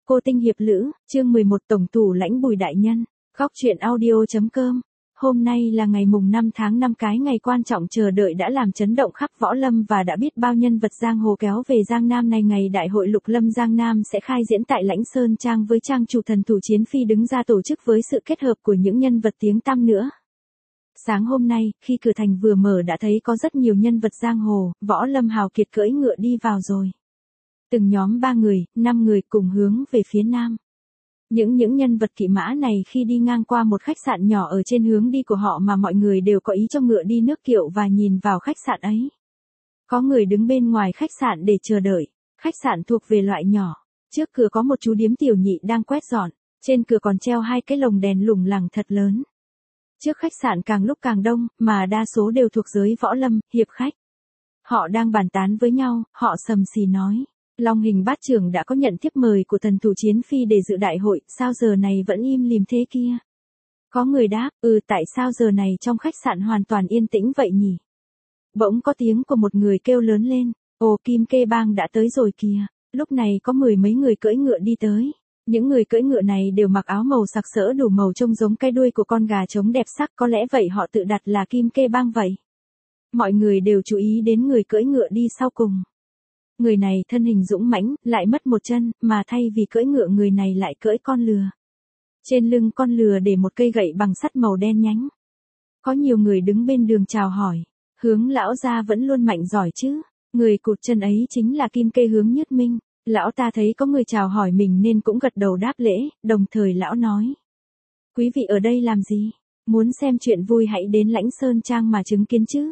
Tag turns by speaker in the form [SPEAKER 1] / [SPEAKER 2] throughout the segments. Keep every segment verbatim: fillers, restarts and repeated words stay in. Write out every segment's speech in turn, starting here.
[SPEAKER 1] Cô Tinh Hiệp Lữ, chương mười một Tổng thủ lãnh Bùi Đại Nhân, góc truyện audio.com. Hôm nay là ngày mùng năm tháng năm, cái ngày quan trọng chờ đợi đã làm chấn động khắp võ lâm và đã biết bao nhân vật giang hồ kéo về Giang Nam này. Ngày đại hội Lục Lâm Giang Nam sẽ khai diễn tại Lãnh Sơn Trang với trang chủ Thần Thủ Chiến Phi đứng ra tổ chức với sự kết hợp của những nhân vật tiếng tăm nữa. Sáng hôm nay, khi cửa thành vừa mở đã thấy có rất nhiều nhân vật giang hồ, võ lâm hào kiệt cưỡi ngựa đi vào rồi. Từng nhóm ba người, năm người cùng hướng về phía nam. Những những nhân vật kỵ mã này khi đi ngang qua một khách sạn nhỏ ở trên hướng đi của họ mà mọi người đều có ý cho ngựa đi nước kiệu và nhìn vào khách sạn ấy. Có người đứng bên ngoài khách sạn để chờ đợi. Khách sạn thuộc về loại nhỏ. Trước cửa có một chú điếm tiểu nhị đang quét dọn. Trên cửa còn treo hai cái lồng đèn lủng lẳng thật lớn. Trước khách sạn càng lúc càng đông, mà đa số đều thuộc giới võ lâm, hiệp khách. Họ đang bàn tán với nhau, họ sầm xì nói. Long Hình Bát Trưởng đã có nhận thiếp mời của Thần Thủ Chiến Phi để dự đại hội, sao giờ này vẫn im lìm thế kia? Có người đáp, ừ tại sao giờ này trong khách sạn hoàn toàn yên tĩnh vậy nhỉ? Bỗng có tiếng của một người kêu lớn lên, ồ Kim Kê Bang đã tới rồi kìa. Lúc này có mười mấy người cưỡi ngựa đi tới. Những người cưỡi ngựa này đều mặc áo màu sặc sỡ đủ màu trông giống cái đuôi của con gà trống đẹp sắc, có lẽ vậy họ tự đặt là Kim Kê Bang vậy. Mọi người đều chú ý đến người cưỡi ngựa đi sau cùng. Người này thân hình dũng mãnh, lại mất một chân, mà thay vì cưỡi ngựa người này lại cưỡi con lừa. Trên lưng con lừa để một cây gậy bằng sắt màu đen nhánh. Có nhiều người đứng bên đường chào hỏi, Hướng lão gia vẫn luôn mạnh giỏi chứ, người cụt chân ấy chính là Kim Kê Hướng Nhất Minh. Lão ta thấy có người chào hỏi mình nên cũng gật đầu đáp lễ, đồng thời lão nói. Quý vị ở đây làm gì? Muốn xem chuyện vui hãy đến Lãnh Sơn Trang mà chứng kiến chứ.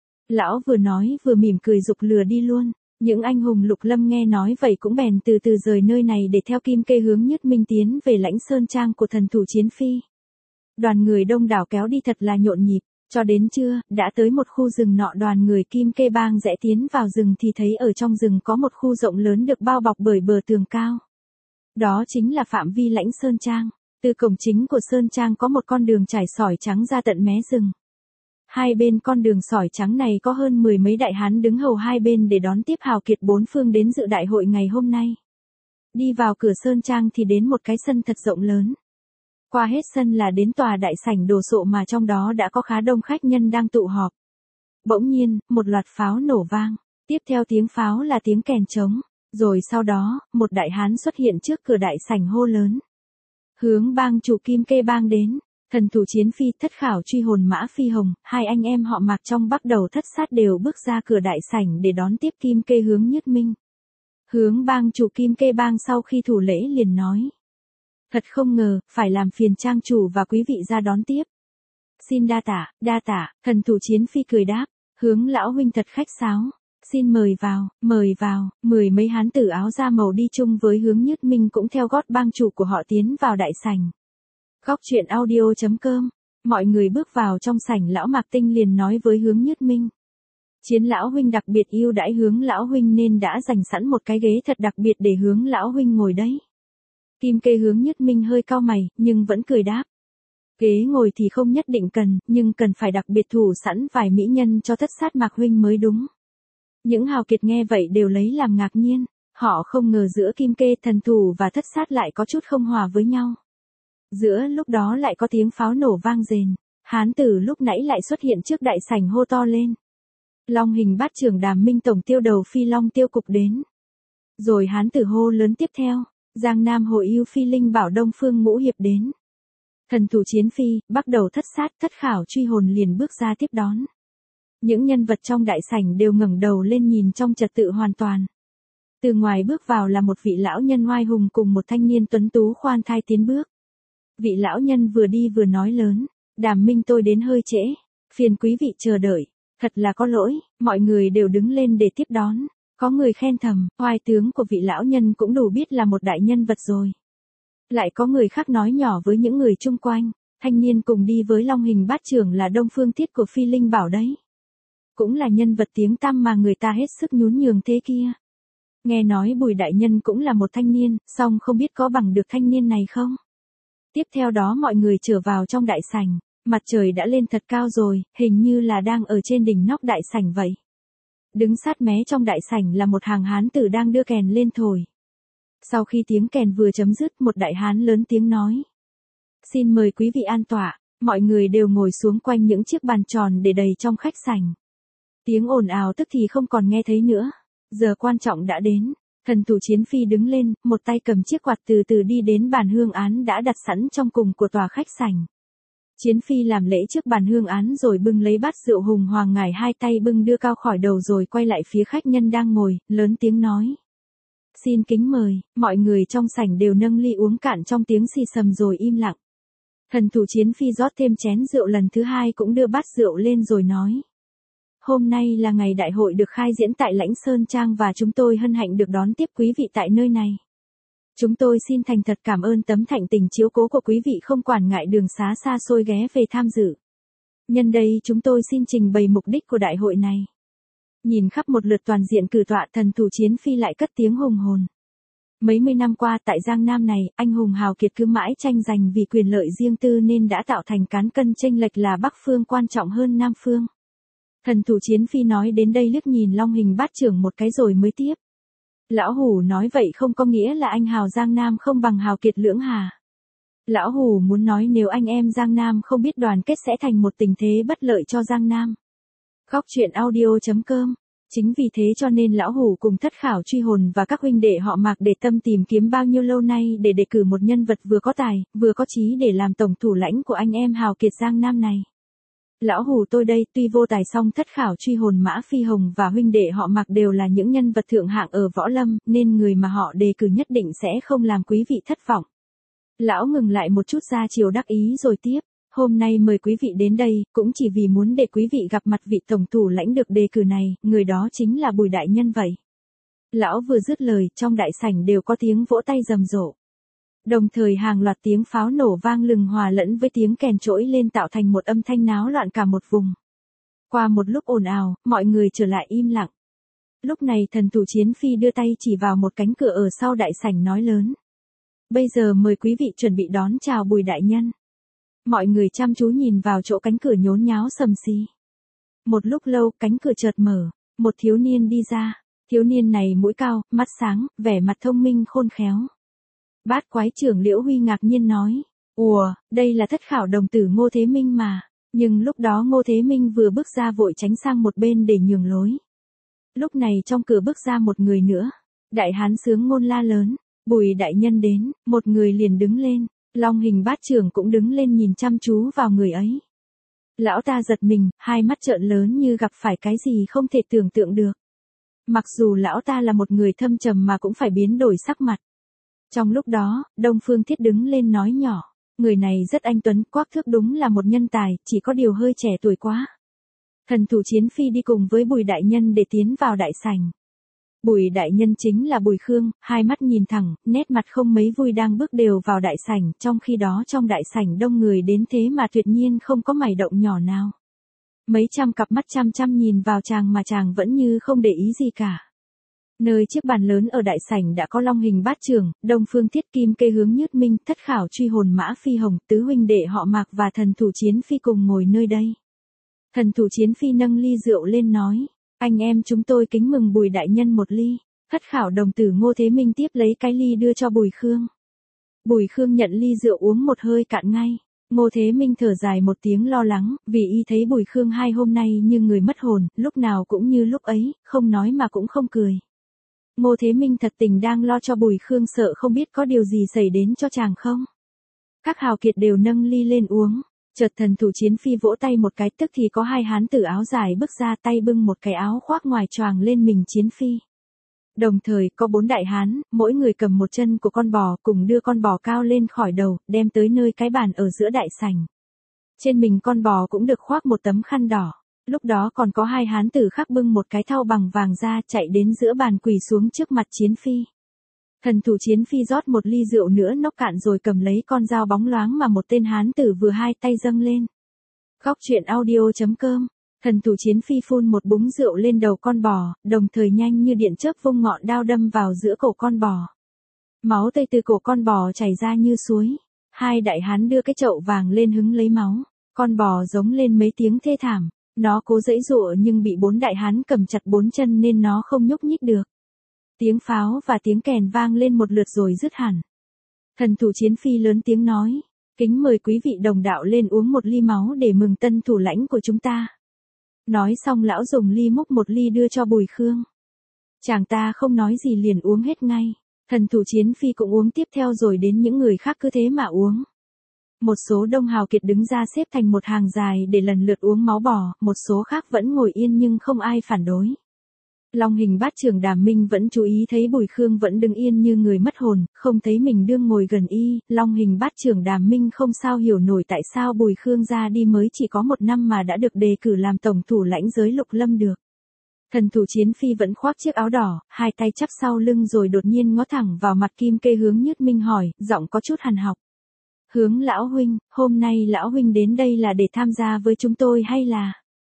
[SPEAKER 1] Lão vừa nói vừa mỉm cười giục lừa đi luôn. Những anh hùng Lục Lâm nghe nói vậy cũng bèn từ từ rời nơi này để theo Kim Kê Hướng Nhất Minh tiến về Lãnh Sơn Trang của Thần Thủ Chiến Phi. Đoàn người đông đảo kéo đi thật là nhộn nhịp, cho đến trưa, đã tới một khu rừng nọ. Đoàn người Kim Kê Bang rẽ tiến vào rừng thì thấy ở trong rừng có một khu rộng lớn được bao bọc bởi bờ tường cao. Đó chính là phạm vi Lãnh Sơn Trang. Từ cổng chính của Sơn Trang có một con đường trải sỏi trắng ra tận mé rừng. Hai bên con đường sỏi trắng này có hơn mười mấy đại hán đứng hầu hai bên để đón tiếp hào kiệt bốn phương đến dự đại hội ngày hôm nay. Đi vào cửa Sơn Trang thì đến một cái sân thật rộng lớn. Qua hết sân là đến tòa đại sảnh đồ sộ mà trong đó đã có khá đông khách nhân đang tụ họp. Bỗng nhiên, một loạt pháo nổ vang, tiếp theo tiếng pháo là tiếng kèn trống, rồi sau đó, một đại hán xuất hiện trước cửa đại sảnh hô lớn. Hướng bang chủ Kim Kê Bang đến. Thần Thủ Chiến Phi, Thất Khảo Truy Hồn Mã Phi Hồng, hai anh em họ Mạc trong bắt đầu thất sát đều bước ra cửa đại sảnh để đón tiếp Kim Kê Hướng Nhất Minh. Hướng bang chủ Kim Kê Bang sau khi thủ lễ liền nói. Thật không ngờ, phải làm phiền trang chủ và quý vị ra đón tiếp. Xin đa tả, đa tả, Thần Thủ Chiến Phi cười đáp, Hướng lão huynh thật khách sáo. Xin mời vào, mời vào, mười mấy hán tử áo da màu đi chung với Hướng Nhất Minh cũng theo gót bang chủ của họ tiến vào đại sảnh. Góc truyện audio.com. Mọi người bước vào trong sảnh, lão Mạc Tinh liền nói với Hướng Nhất Minh. Chiến lão huynh đặc biệt yêu đãi Hướng lão huynh nên đã dành sẵn một cái ghế thật đặc biệt để Hướng lão huynh ngồi đấy. Kim Kê Hướng Nhất Minh hơi cau mày, nhưng vẫn cười đáp. Ghế ngồi thì không nhất định cần, nhưng cần phải đặc biệt thủ sẵn vài mỹ nhân cho thất sát Mạc huynh mới đúng. Những hào kiệt nghe vậy đều lấy làm ngạc nhiên, họ không ngờ giữa Kim Kê thần thủ và thất sát lại có chút không hòa với nhau. Giữa lúc đó lại có tiếng pháo nổ vang rền, hán tử lúc nãy lại xuất hiện trước đại sảnh hô to lên. Long Hình Bát Trưởng Đàm Minh tổng tiêu đầu Phi Long Tiêu Cục đến. Rồi hán tử hô lớn tiếp theo, Giang Nam Hội Yêu Phi Linh Bảo Đông Phương Ngũ Hiệp đến. Thần Thủ Chiến Phi, bắt đầu thất sát, Thất Khảo Truy Hồn liền bước ra tiếp đón. Những nhân vật trong đại sảnh đều ngẩng đầu lên nhìn trong trật tự hoàn toàn. Từ ngoài bước vào là một vị lão nhân oai hùng cùng một thanh niên tuấn tú khoan thai tiến bước. Vị lão nhân vừa đi vừa nói lớn, Đàm Minh tôi đến hơi trễ, phiền quý vị chờ đợi, thật là có lỗi. Mọi người đều đứng lên để tiếp đón, có người khen thầm, oai tướng của vị lão nhân cũng đủ biết là một đại nhân vật rồi. Lại có người khác nói nhỏ với những người chung quanh, thanh niên cùng đi với Long Hình Bát Trưởng là Đông Phương Thiết của Phi Linh Bảo đấy. Cũng là nhân vật tiếng tăm mà người ta hết sức nhún nhường thế kia. Nghe nói Bùi đại nhân cũng là một thanh niên, song không biết có bằng được thanh niên này không? Tiếp theo đó mọi người trở vào trong đại sảnh, mặt trời đã lên thật cao rồi, hình như là đang ở trên đỉnh nóc đại sảnh vậy. Đứng sát mé trong đại sảnh là một hàng hán tử đang đưa kèn lên thổi. Sau khi tiếng kèn vừa chấm dứt, một đại hán lớn tiếng nói. Xin mời quý vị an tọa, mọi người đều ngồi xuống quanh những chiếc bàn tròn để đầy trong khách sảnh. Tiếng ồn ào tức thì không còn nghe thấy nữa. Giờ quan trọng đã đến. Thần thủ Chiến Phi đứng lên, một tay cầm chiếc quạt từ từ đi đến bàn hương án đã đặt sẵn trong cùng của tòa khách sảnh. Chiến Phi làm lễ trước bàn hương án rồi bưng lấy bát rượu hùng hoàng ngải hai tay bưng đưa cao khỏi đầu rồi quay lại phía khách nhân đang ngồi, lớn tiếng nói. Xin kính mời, mọi người trong sảnh đều nâng ly uống cạn trong tiếng xì xầm rồi im lặng. Thần thủ Chiến Phi rót thêm chén rượu lần thứ hai cũng đưa bát rượu lên rồi nói. Hôm nay là ngày đại hội được khai diễn tại Lãnh Sơn Trang và chúng tôi hân hạnh được đón tiếp quý vị tại nơi này. Chúng tôi xin thành thật cảm ơn tấm thạnh tình chiếu cố của quý vị không quản ngại đường xá xa xôi ghé về tham dự. Nhân đây chúng tôi xin trình bày mục đích của đại hội này. Nhìn khắp một lượt toàn diện cử tọa, thần thủ Chiến Phi lại cất tiếng hùng hồn. Mấy mươi năm qua tại Giang Nam này, anh hùng hào kiệt cứ mãi tranh giành vì quyền lợi riêng tư nên đã tạo thành cán cân chênh lệch là Bắc Phương quan trọng hơn Nam Phương. Thần thủ Chiến Phi nói đến đây liếc nhìn Long Hình Bát Trưởng một cái rồi mới tiếp. Lão Hủ nói vậy không có nghĩa là anh hào Giang Nam không bằng hào kiệt Lưỡng Hà. Lão Hủ muốn nói nếu anh em Giang Nam không biết đoàn kết sẽ thành một tình thế bất lợi cho Giang Nam. Góc truyện audio chấm com. Chính vì thế cho nên Lão Hủ cùng Thất Khảo Truy Hồn và các huynh đệ họ Mạc để tâm tìm kiếm bao nhiêu lâu nay để đề cử một nhân vật vừa có tài, vừa có trí để làm tổng thủ lãnh của anh em hào kiệt Giang Nam này. Lão Hủ tôi đây tuy vô tài song Thất Khảo Truy Hồn Mã Phi Hồng và huynh đệ họ Mạc đều là những nhân vật thượng hạng ở võ lâm, nên người mà họ đề cử nhất định sẽ không làm quý vị thất vọng. Lão ngừng lại một chút ra chiều đắc ý rồi tiếp. Hôm nay mời quý vị đến đây, cũng chỉ vì muốn để quý vị gặp mặt vị tổng thủ lãnh được đề cử này, người đó chính là Bùi đại nhân vậy. Lão vừa dứt lời, trong đại sảnh đều có tiếng vỗ tay rầm rộ. Đồng thời hàng loạt tiếng pháo nổ vang lừng hòa lẫn với tiếng kèn trỗi lên tạo thành một âm thanh náo loạn cả một vùng. Qua một lúc ồn ào, mọi người trở lại im lặng. Lúc này thần thủ Chiến Phi đưa tay chỉ vào một cánh cửa ở sau đại sảnh nói lớn. Bây giờ mời quý vị chuẩn bị đón chào Bùi đại nhân. Mọi người chăm chú nhìn vào chỗ cánh cửa nhốn nháo sầm xì. Một lúc lâu, cánh cửa chợt mở, một thiếu niên đi ra. Thiếu niên này mũi cao, mắt sáng, vẻ mặt thông minh khôn khéo. Bát Quái Trưởng Liễu Huy ngạc nhiên nói, ùa, đây là Thất Khảo đồng tử Ngô Thế Minh mà. Nhưng lúc đó Ngô Thế Minh vừa bước ra vội tránh sang một bên để nhường lối. Lúc này trong cửa bước ra một người nữa. Đại hán sướng ngôn la lớn, Bùi đại nhân đến, một người liền đứng lên. Long Hình Bát Trưởng cũng đứng lên nhìn chăm chú vào người ấy. Lão ta giật mình, hai mắt trợn lớn như gặp phải cái gì không thể tưởng tượng được. Mặc dù lão ta là một người thâm trầm mà cũng phải biến đổi sắc mặt. Trong lúc đó, Đông Phương Thiết đứng lên nói nhỏ, người này rất anh tuấn, quắc thước đúng là một nhân tài, chỉ có điều hơi trẻ tuổi quá. Thần thủ Chiến Phi đi cùng với Bùi đại nhân để tiến vào đại sảnh. Bùi đại nhân chính là Bùi Khương, hai mắt nhìn thẳng, nét mặt không mấy vui đang bước đều vào đại sảnh, trong khi đó trong đại sảnh đông người đến thế mà tuyệt nhiên không có mảy động nhỏ nào. Mấy trăm cặp mắt chăm chăm nhìn vào chàng mà chàng vẫn như không để ý gì cả. Nơi chiếc bàn lớn ở đại sảnh đã có Long Hình Bát Trưởng, Đông Phương Thiết, Kim Kê Hướng Nhứt Minh, Thất Khảo Truy Hồn Mã Phi Hồng, tứ huynh đệ họ Mạc và thần thủ Chiến Phi cùng ngồi nơi đây. Thần thủ Chiến Phi nâng ly rượu lên nói, anh em chúng tôi kính mừng Bùi đại nhân một ly. Thất Khảo đồng tử Ngô Thế Minh tiếp lấy cái ly đưa cho Bùi Khương. Bùi Khương nhận ly rượu uống một hơi cạn ngay. Ngô Thế Minh thở dài một tiếng lo lắng, vì y thấy Bùi Khương hai hôm nay như người mất hồn, lúc nào cũng như lúc ấy, không nói mà cũng không cười. Ngô Thế Minh thật tình đang lo cho Bùi Khương sợ không biết có điều gì xảy đến cho chàng không. Các hào kiệt đều nâng ly lên uống. Chợt thần thủ Chiến Phi vỗ tay một cái, tức thì có hai hán tử áo dài bước ra, tay bưng một cái áo khoác ngoài choàng lên mình Chiến Phi. Đồng thời có bốn đại hán, mỗi người cầm một chân của con bò, cùng đưa con bò cao lên khỏi đầu, đem tới nơi cái bàn ở giữa đại sảnh. Trên mình con bò cũng được khoác một tấm khăn đỏ. Lúc đó còn có hai hán tử khác bưng một cái thau bằng vàng ra, chạy đến giữa bàn quỳ xuống trước mặt Chiến Phi. Thần thủ Chiến Phi rót một ly rượu nữa nốc cạn rồi cầm lấy con dao bóng loáng mà một tên hán tử vừa hai tay dâng lên. Góc truyện audio chấm com. Thần thủ Chiến Phi phun một búng rượu lên đầu con bò, đồng thời nhanh như điện chớp vung ngọn đao đâm vào giữa cổ con bò. Máu tươi từ cổ con bò chảy ra như suối. Hai đại hán đưa cái chậu vàng lên hứng lấy máu. Con bò giống lên mấy tiếng thê thảm. Nó cố giãy giụa nhưng bị bốn đại hán cầm chặt bốn chân nên nó không nhúc nhích được. Tiếng pháo và tiếng kèn vang lên một lượt rồi dứt hẳn. Thần thủ Chiến Phi lớn tiếng nói, kính mời quý vị đồng đạo lên uống một ly máu để mừng tân thủ lãnh của chúng ta. Nói xong lão dùng ly múc một ly đưa cho Bùi Khương. Chàng ta không nói gì liền uống hết ngay. Thần thủ Chiến Phi cũng uống tiếp theo rồi đến những người khác cứ thế mà uống. Một số đông hào kiệt đứng ra xếp thành một hàng dài để lần lượt uống máu bò, một số khác vẫn ngồi yên nhưng không ai phản đối. Long Hình Bát Trưởng Đàm Minh vẫn chú ý thấy Bùi Khương vẫn đứng yên như người mất hồn, không thấy mình đương ngồi gần y. Long Hình Bát Trưởng Đàm Minh không sao hiểu nổi tại sao Bùi Khương ra đi mới chỉ có một năm mà đã được đề cử làm tổng thủ lãnh giới Lục Lâm được. Thần thủ Chiến Phi vẫn khoác chiếc áo đỏ, hai tay chắp sau lưng rồi đột nhiên ngó thẳng vào mặt Kim Kê Hướng Nhất Minh hỏi, giọng có chút hằn học. Hướng lão huynh, hôm nay lão huynh đến đây là để tham gia với chúng tôi hay là...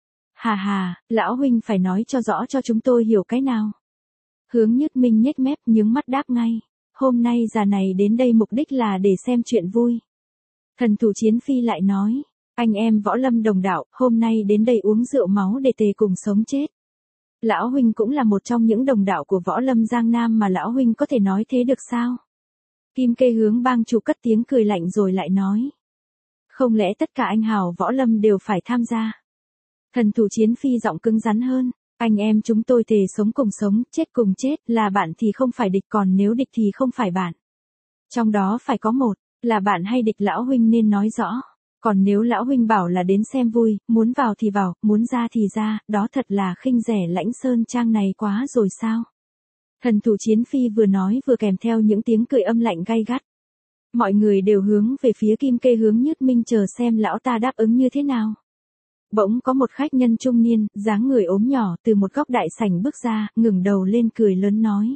[SPEAKER 1] Hà hà, lão huynh phải nói cho rõ cho chúng tôi hiểu cái nào. Hướng Nhất Minh nhếch mép nhướng mắt đáp ngay. Hôm nay già này đến đây mục đích là để xem chuyện vui. Thần thủ Chiến Phi lại nói. Anh em võ lâm đồng đạo, hôm nay đến đây uống rượu máu để tề cùng sống chết. Lão huynh cũng là một trong những đồng đạo của võ lâm Giang Nam mà lão huynh có thể nói thế được sao? Kim Kê Hướng bang chủ cất tiếng cười lạnh rồi lại nói. Không lẽ tất cả anh hào võ lâm đều phải tham gia? Thần thủ Chiến Phi giọng cứng rắn hơn. Anh em chúng tôi thề sống cùng sống, chết cùng chết, là bạn thì không phải địch, còn nếu địch thì không phải bạn. Trong đó phải có một, là bạn hay địch lão huynh nên nói rõ. Còn nếu lão huynh bảo là đến xem vui, muốn vào thì vào, muốn ra thì ra, đó thật là khinh rẻ Lãnh Sơn Trang này quá rồi sao? Thần thủ Chiến Phi vừa nói vừa kèm theo những tiếng cười âm lạnh gay gắt. Mọi người đều hướng về phía Kim Kê Hướng Nhất Minh chờ xem lão ta đáp ứng như thế nào. Bỗng có một khách nhân trung niên, dáng người ốm nhỏ từ một góc đại sảnh bước ra, ngừng đầu lên cười lớn nói.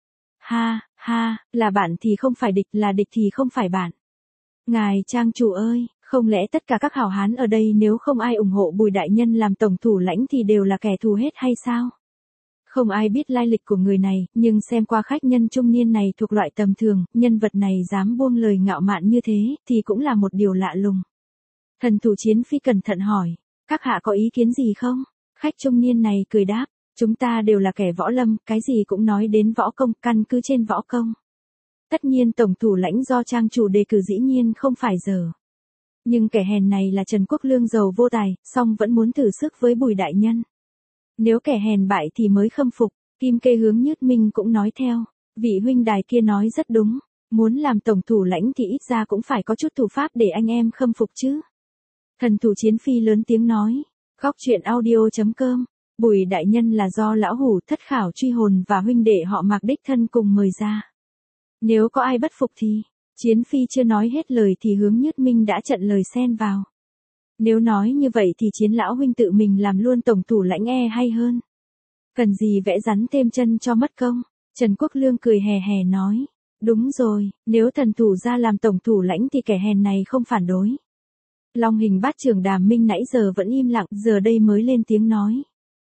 [SPEAKER 1] Ha, ha, là bạn thì không phải địch, là địch thì không phải bạn. Ngài trang chủ ơi, không lẽ tất cả các hảo hán ở đây nếu không ai ủng hộ Bùi đại nhân làm tổng thủ lãnh thì đều là kẻ thù hết hay sao? Không ai biết lai lịch của người này, nhưng xem qua khách nhân trung niên này thuộc loại tầm thường, nhân vật này dám buông lời ngạo mạn như thế, thì cũng là một điều lạ lùng. Thần thủ Chiến Phi cẩn thận hỏi, các hạ có ý kiến gì không? Khách trung niên này cười đáp, chúng ta đều là kẻ võ lâm, cái gì cũng nói đến võ công, căn cứ trên võ công. Tất nhiên tổng thủ lãnh do trang chủ đề cử dĩ nhiên không phải giờ. Nhưng kẻ hèn này là Trần Quốc Lương giàu vô tài, song vẫn muốn thử sức với Bùi đại nhân. Nếu kẻ hèn bại thì mới khâm phục. Kim Kê Hướng Nhất Minh cũng nói theo, vị huynh đài kia nói rất đúng, muốn làm tổng thủ lãnh thì ít ra cũng phải có chút thủ pháp để anh em khâm phục chứ. Thần thủ Chiến Phi lớn tiếng nói, góc truyện audio chấm com, Bùi đại nhân là do lão hủ Thất Khảo Truy Hồn và huynh đệ họ Mạc đích thân cùng mời ra. Nếu có ai bất phục thì, Chiến Phi chưa nói hết lời thì Hướng Nhất Minh đã chặn lời xen vào. Nếu nói như vậy thì Chiến lão huynh tự mình làm luôn tổng thủ lãnh e hay hơn. Cần gì vẽ rắn thêm chân cho mất công. Trần Quốc Lương cười hè hè nói. Đúng rồi, nếu thần thủ ra làm tổng thủ lãnh thì kẻ hèn này không phản đối. Long Hình Bát Trưởng Đàm Minh nãy giờ vẫn im lặng, giờ đây mới lên tiếng nói.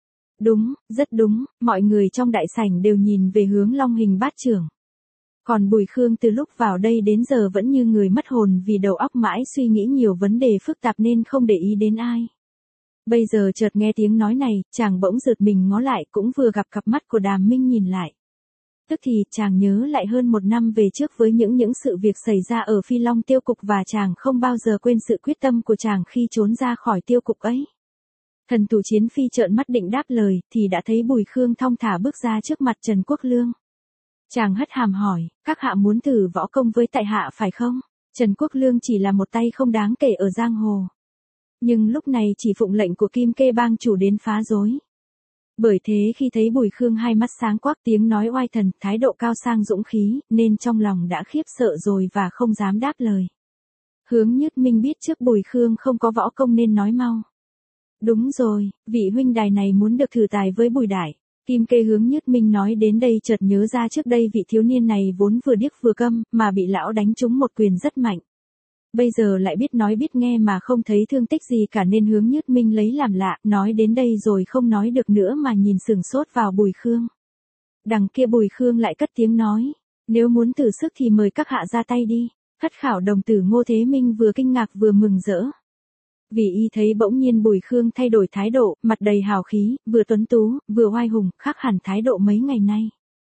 [SPEAKER 1] Đúng, rất đúng, mọi người trong đại sảnh đều nhìn về hướng Long Hình Bát Trưởng. Còn Bùi Khương từ lúc vào đây đến giờ vẫn như người mất hồn vì đầu óc mãi suy nghĩ nhiều vấn đề phức tạp nên không để ý đến ai. Bây giờ chợt nghe tiếng nói này, chàng bỗng giật mình ngó lại cũng vừa gặp cặp mắt của Đàm Minh nhìn lại. Tức thì chàng nhớ lại hơn một năm về trước với những những sự việc xảy ra ở Phi Long tiêu cục và chàng không bao giờ quên sự quyết tâm của chàng khi trốn ra khỏi tiêu cục ấy. Thần thủ Chiến Phi trợn mắt định đáp lời thì đã thấy Bùi Khương thong thả bước ra trước mặt Trần Quốc Lương. Chàng hất hàm hỏi, các hạ muốn thử võ công với tại hạ phải không? Trần Quốc Lương chỉ là một tay không đáng kể ở giang hồ. Nhưng lúc này chỉ phụng lệnh của Kim Kê bang chủ đến phá rối. Bởi thế khi thấy Bùi Khương hai mắt sáng quắc tiếng nói oai thần, thái độ cao sang dũng khí, nên trong lòng đã khiếp sợ rồi và không dám đáp lời. Hướng Nhất Minh biết trước Bùi Khương không có võ công nên nói mau. Đúng rồi, vị huynh đài này muốn được thử tài với Bùi đại. Kim Kê Hướng Nhất Minh nói đến đây chợt nhớ ra trước đây vị thiếu niên này vốn vừa điếc vừa câm, mà bị lão đánh trúng một quyền rất mạnh. Bây giờ lại biết nói biết nghe mà không thấy thương tích gì cả nên Hướng Nhất Minh lấy làm lạ, nói đến đây rồi không nói được nữa mà nhìn sừng sốt vào Bùi Khương. Đằng kia Bùi Khương lại cất tiếng nói, nếu muốn thử sức thì mời các hạ ra tay đi. Thất Khảo đồng tử Ngô Thế Minh vừa kinh ngạc vừa mừng rỡ. Vì y thấy bỗng nhiên Bùi Khương thay đổi thái độ, mặt đầy hào khí, vừa tuấn tú, vừa oai hùng, khác hẳn thái độ mấy ngày nay.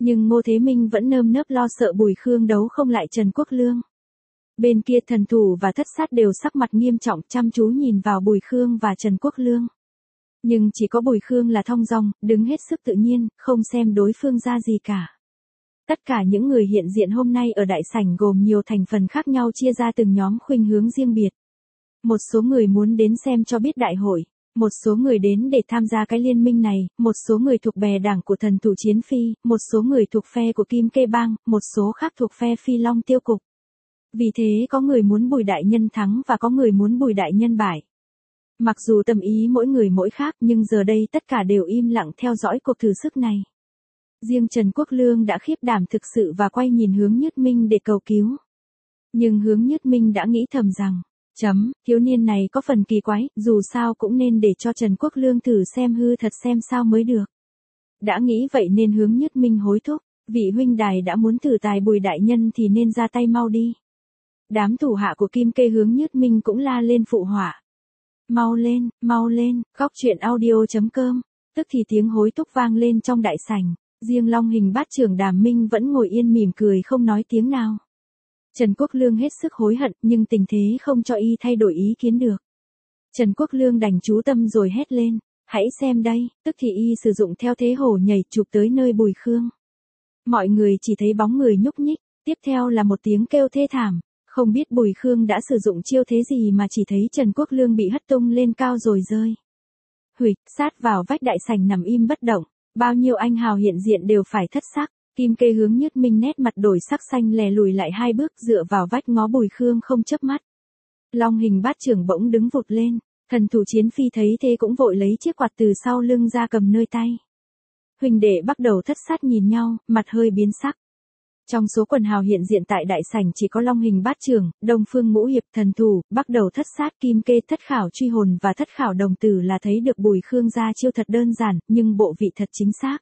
[SPEAKER 1] Nhưng Ngô Thế Minh vẫn nơm nớp lo sợ Bùi Khương đấu không lại Trần Quốc Lương. Bên kia thần thủ và thất sát đều sắc mặt nghiêm trọng chăm chú nhìn vào Bùi Khương và Trần Quốc Lương. Nhưng chỉ có Bùi Khương là thong dong, đứng hết sức tự nhiên, không xem đối phương ra gì cả. Tất cả những người hiện diện hôm nay ở đại sảnh gồm nhiều thành phần khác nhau chia ra từng nhóm khuynh hướng riêng biệt. Một số người muốn đến xem cho biết đại hội, một số người đến để tham gia cái liên minh này, một số người thuộc bè đảng của thần thủ Chiến Phi, một số người thuộc phe của Kim Kê Bang, một số khác thuộc phe Phi Long Tiêu Cục. Vì thế có người muốn Bùi đại nhân thắng và có người muốn Bùi đại nhân bại. Mặc dù tâm ý mỗi người mỗi khác nhưng giờ đây tất cả đều im lặng theo dõi cuộc thử sức này. Riêng Trần Quốc Lương đã khiếp đảm thực sự và quay nhìn Hướng Nhất Minh để cầu cứu. Nhưng Hướng Nhất Minh đã nghĩ thầm rằng, chấm, thiếu niên này có phần kỳ quái, dù sao cũng nên để cho Trần Quốc Lương thử xem hư thật xem sao mới được. Đã nghĩ vậy nên Hướng Nhất Minh hối thúc, vị huynh đài đã muốn thử tài Bùi đại nhân thì nên ra tay mau đi. Đám thủ hạ của Kim Kê Hướng Nhất Minh cũng la lên phụ họa. Mau lên, mau lên, góc truyện audio chấm com. Tức thì tiếng hối thúc vang lên trong đại sảnh, riêng Long Hình Bát Trưởng Đàm Minh vẫn ngồi yên mỉm cười không nói tiếng nào. Trần Quốc Lương hết sức hối hận nhưng tình thế không cho y thay đổi ý kiến được. Trần Quốc Lương đành chú tâm rồi hét lên, hãy xem đây, tức thì y sử dụng theo thế hổ nhảy chụp tới nơi Bùi Khương. Mọi người chỉ thấy bóng người nhúc nhích, tiếp theo là một tiếng kêu thê thảm. Không biết Bùi Khương đã sử dụng chiêu thế gì mà chỉ thấy Trần Quốc Lương bị hất tung lên cao rồi rơi. Huỵch, sát vào vách đại sảnh nằm im bất động, bao nhiêu anh hào hiện diện đều phải thất sắc. Kim Kê Hướng Nhất Minh nét mặt đổi sắc xanh lè lùi lại hai bước dựa vào vách ngó Bùi Khương không chớp mắt. Long Hình Bát Trưởng bỗng đứng vụt lên, thần thủ Chiến Phi thấy thế cũng vội lấy chiếc quạt từ sau lưng ra cầm nơi tay. Huỳnh đệ bắt đầu thất sát nhìn nhau, mặt hơi biến sắc. Trong số quần hào hiện diện tại đại sảnh chỉ có Long Hình Bát Trưởng, Đông Phương Ngũ Hiệp thần thủ, bắt đầu thất sát Kim Kê Thất Khảo Truy Hồn và Thất Khảo Đồng Tử là thấy được Bùi Khương ra chiêu thật đơn giản, nhưng bộ vị thật chính xác.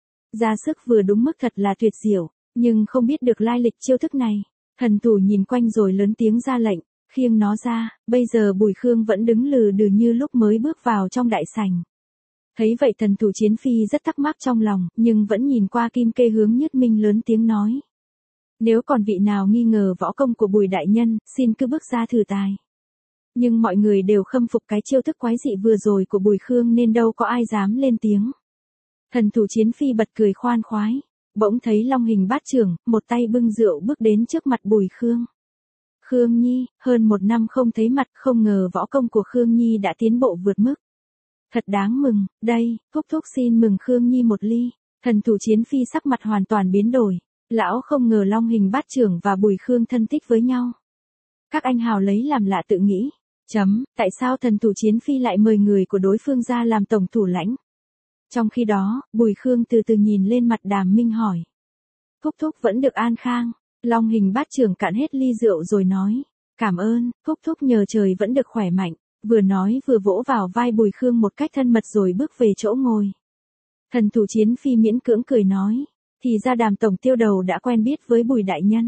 [SPEAKER 1] Ra sức vừa đúng mức thật là tuyệt diệu, nhưng không biết được lai lịch chiêu thức này. Thần thủ nhìn quanh rồi lớn tiếng ra lệnh, khiêng nó ra, bây giờ Bùi Khương vẫn đứng lừ đừ như lúc mới bước vào trong đại sảnh. Thấy vậy thần thủ Chiến Phi rất thắc mắc trong lòng, nhưng vẫn nhìn qua Kim Kê Hướng Nhất Minh lớn tiếng nói. Nếu còn vị nào nghi ngờ võ công của Bùi đại nhân, xin cứ bước ra thử tài. Nhưng mọi người đều khâm phục cái chiêu thức quái dị vừa rồi của Bùi Khương nên đâu có ai dám lên tiếng. Thần thủ Chiến Phi bật cười khoan khoái, bỗng thấy Long Hình Bát Trưởng, một tay bưng rượu bước đến trước mặt Bùi Khương. Khương Nhi, hơn một năm không thấy mặt, không ngờ võ công của Khương Nhi đã tiến bộ vượt mức. Thật đáng mừng, đây, thúc thúc xin mừng Khương Nhi một ly. Thần thủ Chiến Phi sắc mặt hoàn toàn biến đổi. Lão không ngờ Long Hình Bát Trưởng và Bùi Khương thân thích với nhau. Các anh hào lấy làm lạ tự nghĩ. Chấm, tại sao thần thủ Chiến Phi lại mời người của đối phương ra làm tổng thủ lãnh? Trong khi đó, Bùi Khương từ từ nhìn lên mặt Đàm Minh hỏi. Thúc thúc vẫn được an khang. Long Hình Bát Trưởng cạn hết ly rượu rồi nói. Cảm ơn, thúc thúc nhờ trời vẫn được khỏe mạnh. Vừa nói vừa vỗ vào vai Bùi Khương một cách thân mật rồi bước về chỗ ngồi. Thần thủ Chiến Phi miễn cưỡng cười nói. Thì ra Đàm tổng tiêu đầu đã quen biết với Bùi đại nhân.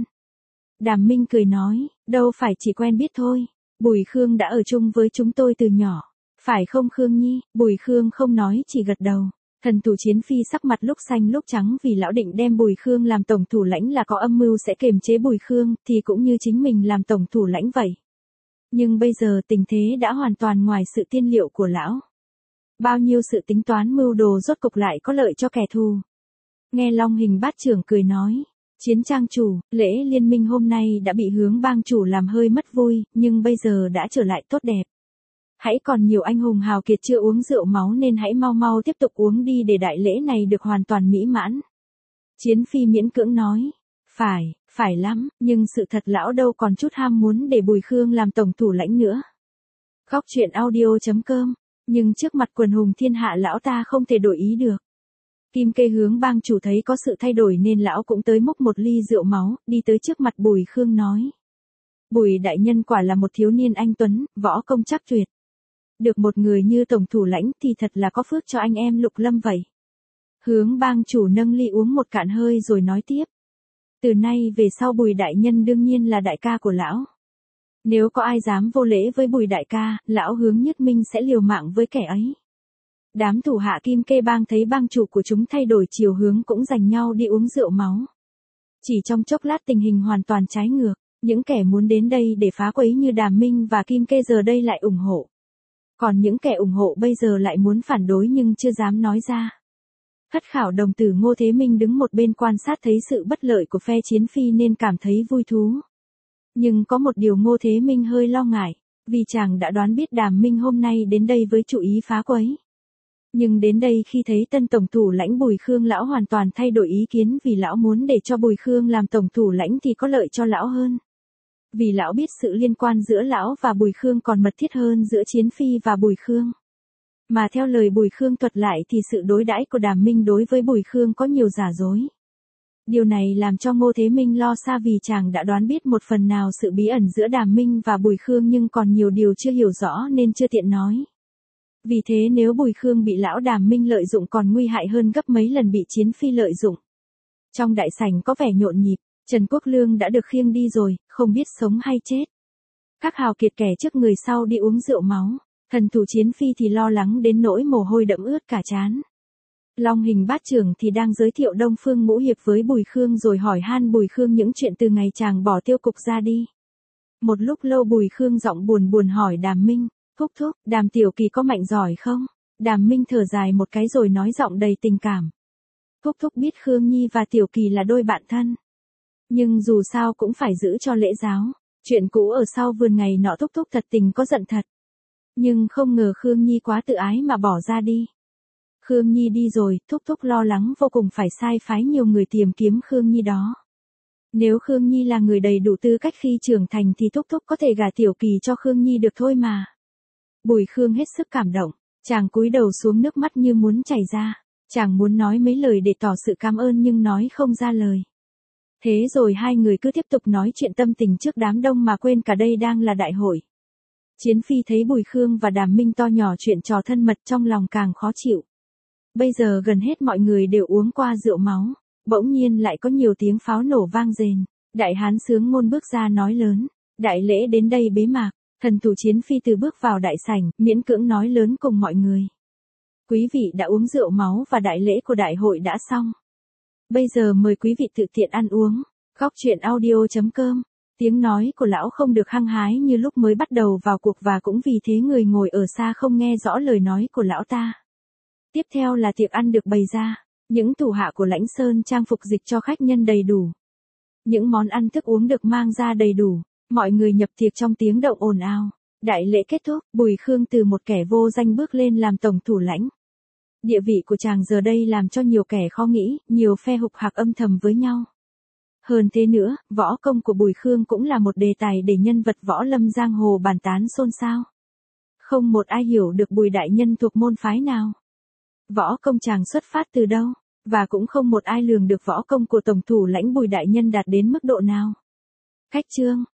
[SPEAKER 1] Đàm Minh cười nói, đâu phải chỉ quen biết thôi, Bùi Khương đã ở chung với chúng tôi từ nhỏ. Phải không Khương Nhi? Bùi Khương không nói chỉ gật đầu. Thần thủ Chiến Phi sắc mặt lúc xanh lúc trắng vì lão định đem Bùi Khương làm tổng thủ lãnh là có âm mưu sẽ kiềm chế Bùi Khương, thì cũng như chính mình làm tổng thủ lãnh vậy. Nhưng bây giờ tình thế đã hoàn toàn ngoài sự tiên liệu của lão. Bao nhiêu sự tính toán mưu đồ rốt cục lại có lợi cho kẻ thù. Nghe Long Hình Bát Trưởng cười nói, Chiến trang chủ, lễ liên minh hôm nay đã bị Hướng bang chủ làm hơi mất vui, nhưng bây giờ đã trở lại tốt đẹp. Hãy còn nhiều anh hùng hào kiệt chưa uống rượu máu nên hãy mau mau tiếp tục uống đi để đại lễ này được hoàn toàn mỹ mãn. Chiến Phi miễn cưỡng nói, phải, phải lắm, nhưng sự thật lão đâu còn chút ham muốn để Bùi Khương làm tổng thủ lãnh nữa. Góc truyện audio chấm com, nhưng trước mặt quần hùng thiên hạ lão ta không thể đổi ý được. Kim Kê Hướng bang chủ thấy có sự thay đổi nên lão cũng tới múc một ly rượu máu, đi tới trước mặt Bùi Khương nói. Bùi đại nhân quả là một thiếu niên anh tuấn, võ công chắc tuyệt. Được một người như tổng thủ lãnh thì thật là có phước cho anh em Lục Lâm vậy. Hướng bang chủ nâng ly uống một cạn hơi rồi nói tiếp. Từ nay về sau Bùi đại nhân đương nhiên là đại ca của lão. Nếu có ai dám vô lễ với Bùi đại ca, lão Hướng Nhất Minh sẽ liều mạng với kẻ ấy. Đám thủ hạ Kim Kê Bang thấy bang chủ của chúng thay đổi chiều hướng cũng giành nhau đi uống rượu máu. Chỉ trong chốc lát tình hình hoàn toàn trái ngược, những kẻ muốn đến đây để phá quấy như Đàm Minh và Kim Kê giờ đây lại ủng hộ. Còn những kẻ ủng hộ bây giờ lại muốn phản đối nhưng chưa dám nói ra. Thất khảo đồng tử Ngô Thế Minh đứng một bên quan sát thấy sự bất lợi của phe Chiến Phi nên cảm thấy vui thú. Nhưng có một điều Ngô Thế Minh hơi lo ngại, vì chàng đã đoán biết Đàm Minh hôm nay đến đây với chủ ý phá quấy. Nhưng đến đây khi thấy tân tổng thủ lãnh Bùi Khương lão hoàn toàn thay đổi ý kiến vì lão muốn để cho Bùi Khương làm tổng thủ lãnh thì có lợi cho lão hơn. Vì lão biết sự liên quan giữa lão và Bùi Khương còn mật thiết hơn giữa Chiến Phi và Bùi Khương. Mà theo lời Bùi Khương thuật lại thì sự đối đãi của Đàm Minh đối với Bùi Khương có nhiều giả dối. Điều này làm cho Ngô Thế Minh lo xa vì chàng đã đoán biết một phần nào sự bí ẩn giữa Đàm Minh và Bùi Khương nhưng còn nhiều điều chưa hiểu rõ nên chưa tiện nói. Vì thế nếu Bùi Khương bị lão Đàm Minh lợi dụng còn nguy hại hơn gấp mấy lần bị Chiến Phi lợi dụng. Trong đại sảnh có vẻ nhộn nhịp, Trần Quốc Lương đã được khiêng đi rồi, không biết sống hay chết. Các hào kiệt kẻ trước người sau đi uống rượu máu, thần thủ Chiến Phi thì lo lắng đến nỗi mồ hôi đẫm ướt cả trán. Long Hình Bát Trưởng thì đang giới thiệu Đông Phương Ngũ Hiệp với Bùi Khương rồi hỏi han Bùi Khương những chuyện từ ngày chàng bỏ tiêu cục ra đi. Một lúc lâu Bùi Khương giọng buồn buồn hỏi Đàm Minh, thúc thúc, Đàm tiểu kỳ có mạnh giỏi không? Đàm Minh thở dài một cái rồi nói giọng đầy tình cảm. Thúc thúc biết Khương Nhi và Tiểu Kỳ là đôi bạn thân. Nhưng dù sao cũng phải giữ cho lễ giáo, chuyện cũ ở sau vườn ngày nọ thúc thúc thật tình có giận thật. Nhưng không ngờ Khương Nhi quá tự ái mà bỏ ra đi. Khương Nhi đi rồi, thúc thúc lo lắng vô cùng phải sai phái nhiều người tìm kiếm Khương Nhi đó. Nếu Khương Nhi là người đầy đủ tư cách khi trưởng thành thì thúc thúc có thể gả Tiểu Kỳ cho Khương Nhi được thôi mà. Bùi Khương hết sức cảm động, chàng cúi đầu xuống nước mắt như muốn chảy ra. Chàng muốn nói mấy lời để tỏ sự cảm ơn nhưng nói không ra lời. Thế rồi hai người cứ tiếp tục nói chuyện tâm tình trước đám đông mà quên cả đây đang là đại hội. Chiến Phi thấy Bùi Khương và Đàm Minh to nhỏ chuyện trò thân mật trong lòng càng khó chịu. Bây giờ gần hết mọi người đều uống qua rượu máu, bỗng nhiên lại có nhiều tiếng pháo nổ vang rền. Đại hán Sướng Ngôn bước ra nói lớn, đại lễ đến đây bế mạc. Thần thủ Chiến Phi từ bước vào đại sảnh, miễn cưỡng nói lớn cùng mọi người. Quý vị đã uống rượu máu và đại lễ của đại hội đã xong. Bây giờ mời quý vị tự tiện ăn uống. Góc truyện audio chấm com. Tiếng nói của lão không được hăng hái như lúc mới bắt đầu vào cuộc và cũng vì thế người ngồi ở xa không nghe rõ lời nói của lão ta. Tiếp theo là tiệc ăn được bày ra. Những thủ hạ của Lãnh Sơn trang phục dịch cho khách nhân đầy đủ. Những món ăn thức uống được mang ra đầy đủ. Mọi người nhập tiệc trong tiếng động ồn ào. Đại lễ kết thúc, Bùi Khương từ một kẻ vô danh bước lên làm tổng thủ lãnh. Địa vị của chàng giờ đây làm cho nhiều kẻ khó nghĩ, nhiều phe hục hạc âm thầm với nhau. Hơn thế nữa, võ công của Bùi Khương cũng là một đề tài để nhân vật võ lâm giang hồ bàn tán xôn xao. Không một ai hiểu được Bùi đại nhân thuộc môn phái nào. Võ công chàng xuất phát từ đâu, và cũng không một ai lường được võ công của tổng thủ lãnh Bùi đại nhân đạt đến mức độ nào. Khách trương,